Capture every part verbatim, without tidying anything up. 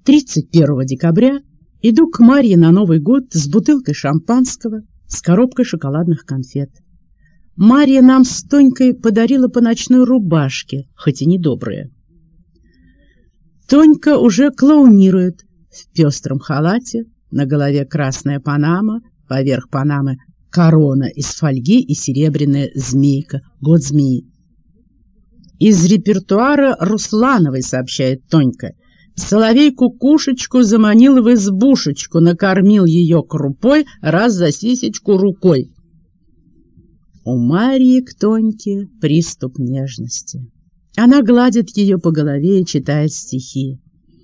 тридцать первого декабря иду к Марье на Новый год с бутылкой шампанского, с коробкой шоколадных конфет. Марья нам с Тонькой подарила по ночной рубашке, хоть и недобрые. Тонька уже клоунирует в пестром халате, на голове красная панама, поверх панамы корона из фольги и серебряная змейка, год змеи. Из репертуара Руслановой, сообщает Тонька, соловей-кукушечку заманил в избушечку, накормил ее крупой, раз за сисечку рукой. У Марьи к Тоньке приступ нежности. Она гладит ее по голове и читает стихи.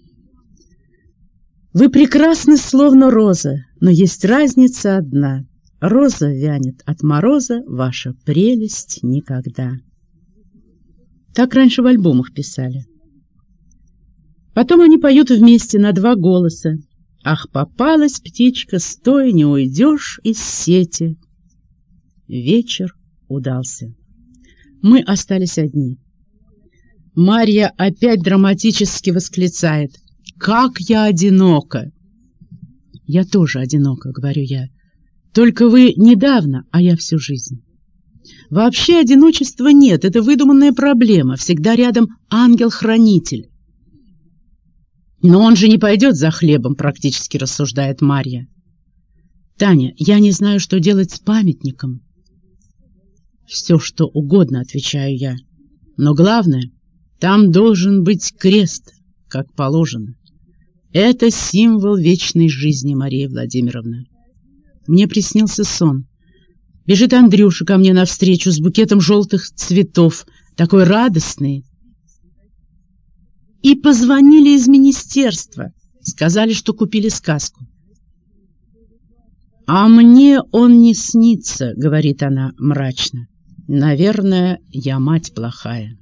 Вы прекрасны, словно роза, но есть разница одна. Роза вянет от мороза, ваша прелесть никогда. Так раньше в альбомах писали. Потом они поют вместе на два голоса. Ах, попалась птичка, стой, не уйдешь из сети. Вечер удался. Мы остались одни. Марья опять драматически восклицает: «Как я одинока!» «Я тоже одинока», — говорю я. «Только вы недавно, а я всю жизнь». Вообще одиночества нет, это выдуманная проблема. Всегда рядом ангел-хранитель. Но он же не пойдет за хлебом, практически рассуждает Марья. Таня, я не знаю, что делать с памятником. Все, что угодно, отвечаю я. Но главное, там должен быть крест, как положено. Это символ вечной жизни, Мария Владимировна. Мне приснился сон. Бежит Андрюша ко мне навстречу с букетом желтых цветов, такой радостный. И позвонили из министерства, сказали, что купили сказку. «А мне он не снится», — говорит она мрачно. «Наверное, я мать плохая».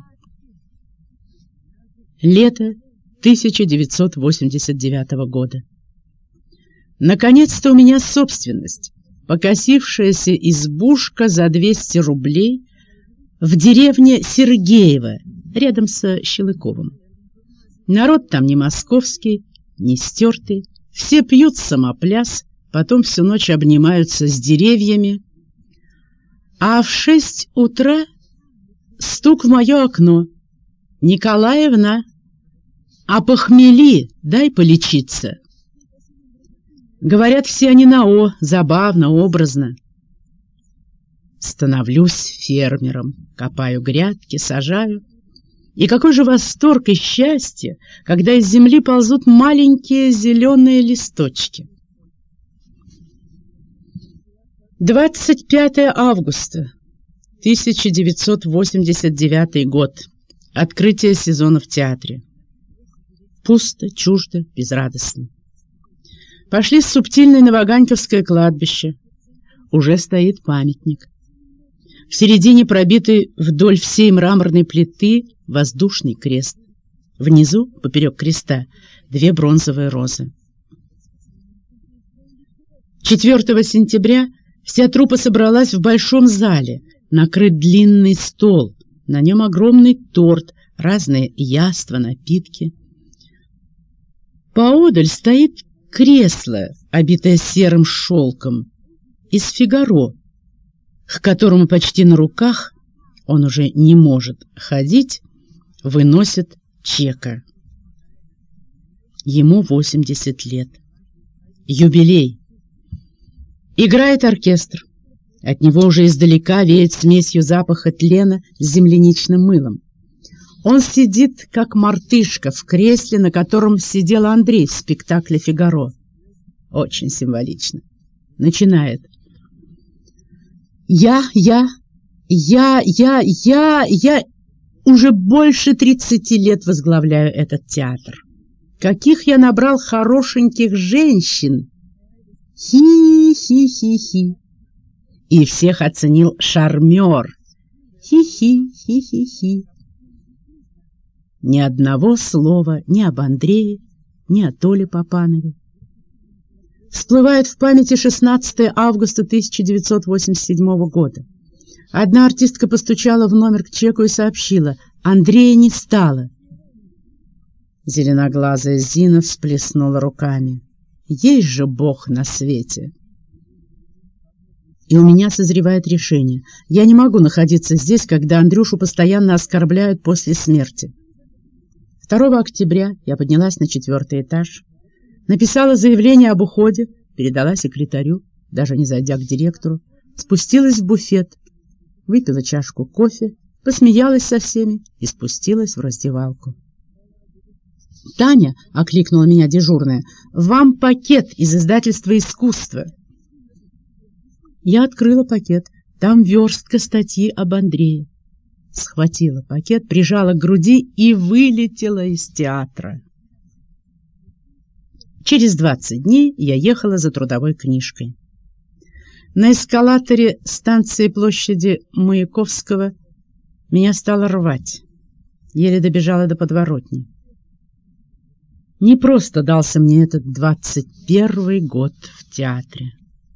Лето тысяча девятьсот восемьдесят девятого года. Наконец-то у меня собственность. Покосившаяся избушка за двести рублей в деревне Сергеево, рядом со Щелыковым. Народ там не московский, не стертый, все пьют самопляс, потом всю ночь обнимаются с деревьями. А в шесть утра стук в мое окно. «Николаевна, а похмели, дай полечиться». Говорят все они на «о», забавно, образно. Становлюсь фермером, копаю грядки, сажаю. И какой же восторг и счастье, когда из земли ползут маленькие зеленые листочки. двадцать пятое августа тысяча девятьсот восемьдесят девятый год. Открытие сезона в театре. Пусто, чуждо, безрадостно. Пошли с Субтильной на Ваганьковское кладбище. Уже стоит памятник. В середине пробитый вдоль всей мраморной плиты воздушный крест. Внизу, поперек креста, две бронзовые розы. четвёртого сентября вся труппа собралась в большом зале. Накрыт длинный стол, на нем огромный торт, разные яства, напитки. Поодаль стоит кресло, обитое серым шелком, из Фигаро, к которому почти на руках, он уже не может ходить, выносит Чека. Ему восемьдесят лет. Юбилей. Играет оркестр. От него уже издалека веет смесью запаха тлена с земляничным мылом. Он сидит, как мартышка, в кресле, на котором сидел Андрей в спектакле «Фигаро». Очень символично. Начинает. Я, я, я, я, я, я уже больше тридцати лет возглавляю этот театр. Каких я набрал хорошеньких женщин! Хи-хи-хи-хи. И всех оценил шармер. Хи-хи-хи-хи-хи. Ни одного слова ни об Андрее, ни о Толе Папанове. Всплывает в памяти шестнадцатое августа тысяча девятьсот восемьдесят седьмого года. Одна артистка постучала в номер к Чеку и сообщила: Андрея не стало. Зеленоглазая Зина всплеснула руками. Есть же Бог на свете. И у меня созревает решение. Я не могу находиться здесь, когда Андрюшу постоянно оскорбляют после смерти. второго октября я поднялась на четвертый этаж, написала заявление об уходе, передала секретарю, даже не зайдя к директору, спустилась в буфет, выпила чашку кофе, посмеялась со всеми и спустилась в раздевалку. «Таня», — окликнула меня дежурная, — «вам пакет из издательства «Искусство». Я открыла пакет. Там верстка статьи об Андрее. Схватила пакет, прижала к груди и вылетела из театра. Через двадцать дней я ехала за трудовой книжкой. На эскалаторе станции площади Маяковского меня стало рвать. Еле добежала до подворотни. Не просто дался мне этот двадцать первый год в театре.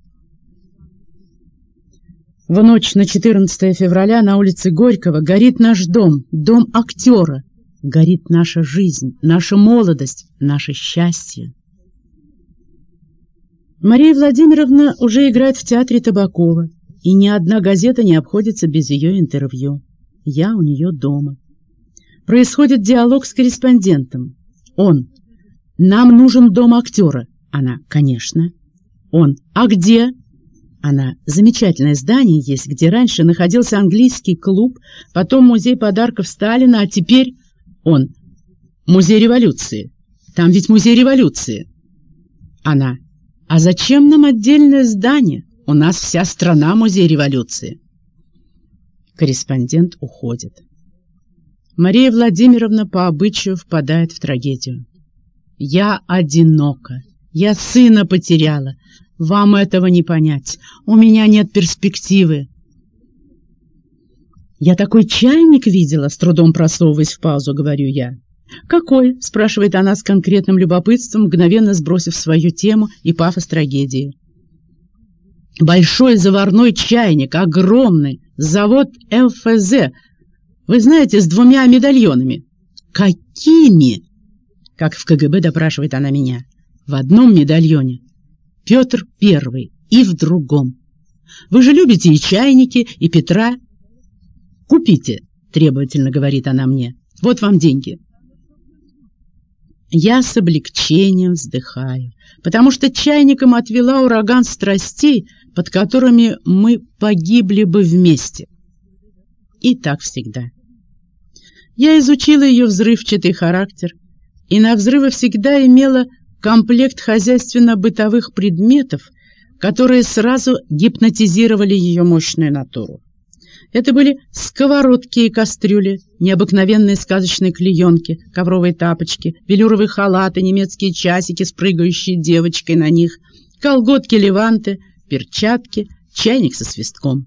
В ночь на четырнадцатое февраля на улице Горького горит наш дом, дом актера. Горит наша жизнь, наша молодость, наше счастье. Мария Владимировна уже играет в театре Табакова, и ни одна газета не обходится без ее интервью. Я у нее дома. Происходит диалог с корреспондентом. Он: «Нам нужен дом актера». Она: «Конечно». Он: «А где?» Она: «Замечательное здание есть, где раньше находился английский клуб, потом музей подарков Сталина, а теперь...» Он: «Музей революции. Там ведь музей революции». Она: «А зачем нам отдельное здание? У нас вся страна музей революции». Корреспондент уходит. Мария Владимировна по обычаю впадает в трагедию. «Я одинока. Я сына потеряла. Вам этого не понять. У меня нет перспективы». «Я такой чайник видела», — с трудом просовываясь в паузу, говорю я. «Какой?» — спрашивает она с конкретным любопытством, мгновенно сбросив свою тему и пафос трагедии. «Большой заварной чайник, огромный, завод эл эф зэ. Вы знаете, с двумя медальонами». «Какими?» — как в ка гэ бэ допрашивает она меня. «В одном медальоне Петр Первый и в другом. Вы же любите и чайники, и Петра. Купите», — требовательно говорит она мне. «Вот вам деньги». Я с облегчением вздыхаю, потому что чайником отвела ураган страстей, под которыми мы погибли бы вместе. И так всегда. Я изучила ее взрывчатый характер, и на взрывы всегда имела комплект хозяйственно-бытовых предметов, которые сразу гипнотизировали ее мощную натуру. Это были сковородки и кастрюли, необыкновенные сказочные клеенки, ковровые тапочки, велюровые халаты, немецкие часики с прыгающей девочкой на них, колготки-леванты, перчатки, чайник со свистком.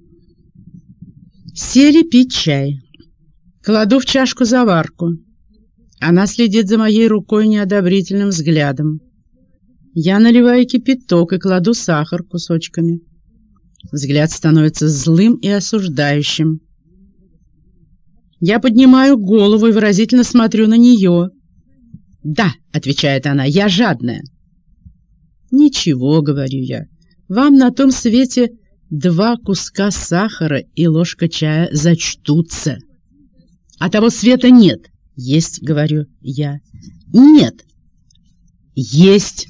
Сели пить чай. Кладу в чашку заварку. Она следит за моей рукой неодобрительным взглядом. Я наливаю кипяток и кладу сахар кусочками. Взгляд становится злым и осуждающим. Я поднимаю голову и выразительно смотрю на нее. «Да», — отвечает она, — «я жадная». «Ничего», — говорю я, — «вам на том свете два куска сахара и ложка чая зачтутся». «А того света нет». «Есть», — говорю я. «Нет». «Есть».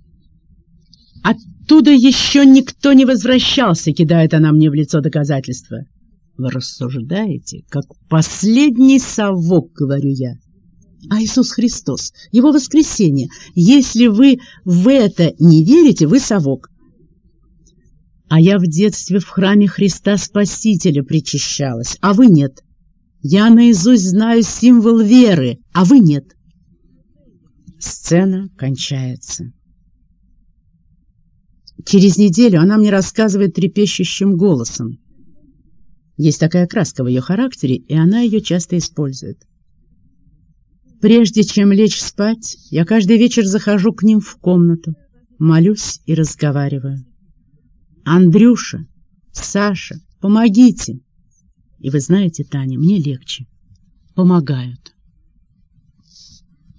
«Оттуда еще никто не возвращался», — кидает она мне в лицо доказательства. «Вы рассуждаете, как последний совок», — говорю я. «А Иисус Христос, Его воскресение, если вы в это не верите, вы совок». «А я в детстве в храме Христа Спасителя причащалась, а вы нет. Я наизусть знаю символ веры, а вы нет». Сцена кончается. Через неделю она мне рассказывает трепещущим голосом. Есть такая краска в ее характере, и она ее часто использует. «Прежде чем лечь спать, я каждый вечер захожу к ним в комнату, молюсь и разговариваю. Андрюша, Саша, помогите!» И вы знаете, Таня, мне легче. Помогают.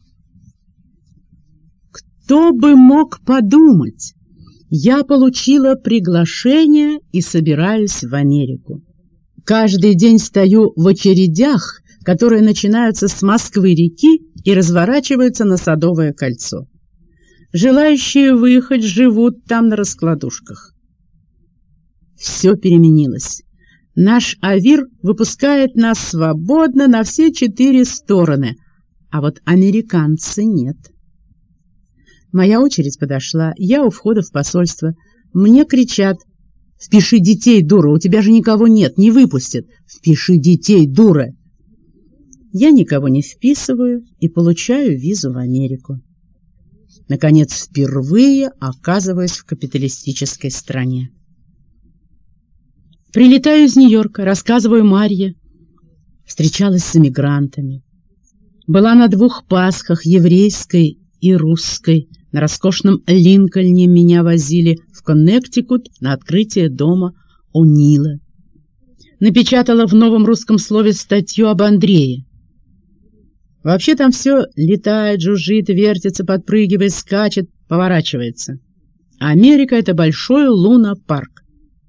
Кто бы мог подумать? Я получила приглашение и собираюсь в Америку. Каждый день стою в очередях, которые начинаются с Москвы-реки и разворачиваются на Садовое кольцо. Желающие выехать живут там на раскладушках. Все переменилось. Наш Авир выпускает нас свободно на все четыре стороны, а вот американцы нет. Моя очередь подошла, я у входа в посольство. Мне кричат: «Впиши детей, дура, у тебя же никого нет, не выпустят! Впиши детей, дура!» Я никого не вписываю и получаю визу в Америку. Наконец, впервые оказываюсь в капиталистической стране. Прилетаю из Нью-Йорка, рассказываю Марье. Встречалась с эмигрантами. Была на двух Пасхах, еврейской и русской. На роскошном Линкольне меня возили в Коннектикут на открытие дома О'Нила. Напечатала в Новом русском слове статью об Андрее. Вообще там все летает, жужжит, вертится, подпрыгивает, скачет, поворачивается. Америка — это большой луна-парк.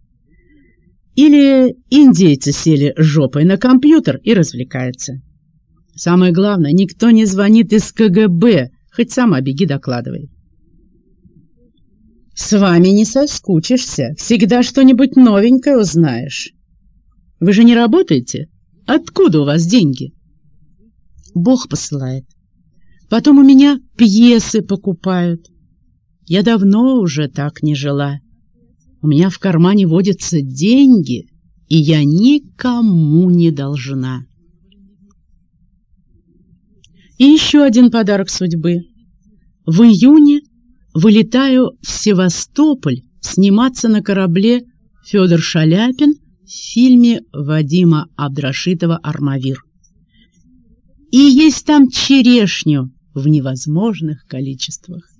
Или индейцы сели жопой на компьютер и развлекаются. Самое главное, никто не звонит из ка гэ бэ, хоть сама беги докладывай. С вами не соскучишься, всегда что-нибудь новенькое узнаешь. Вы же не работаете? Откуда у вас деньги? Бог посылает. Потом у меня пьесы покупают. Я давно уже так не жила. У меня в кармане водятся деньги, и я никому не должна. И еще один подарок судьбы. В июне вылетаю в Севастополь сниматься на корабле «Федор Шаляпин» в фильме Вадима Абдрашитова «Армавир». И есть там черешню в невозможных количествах.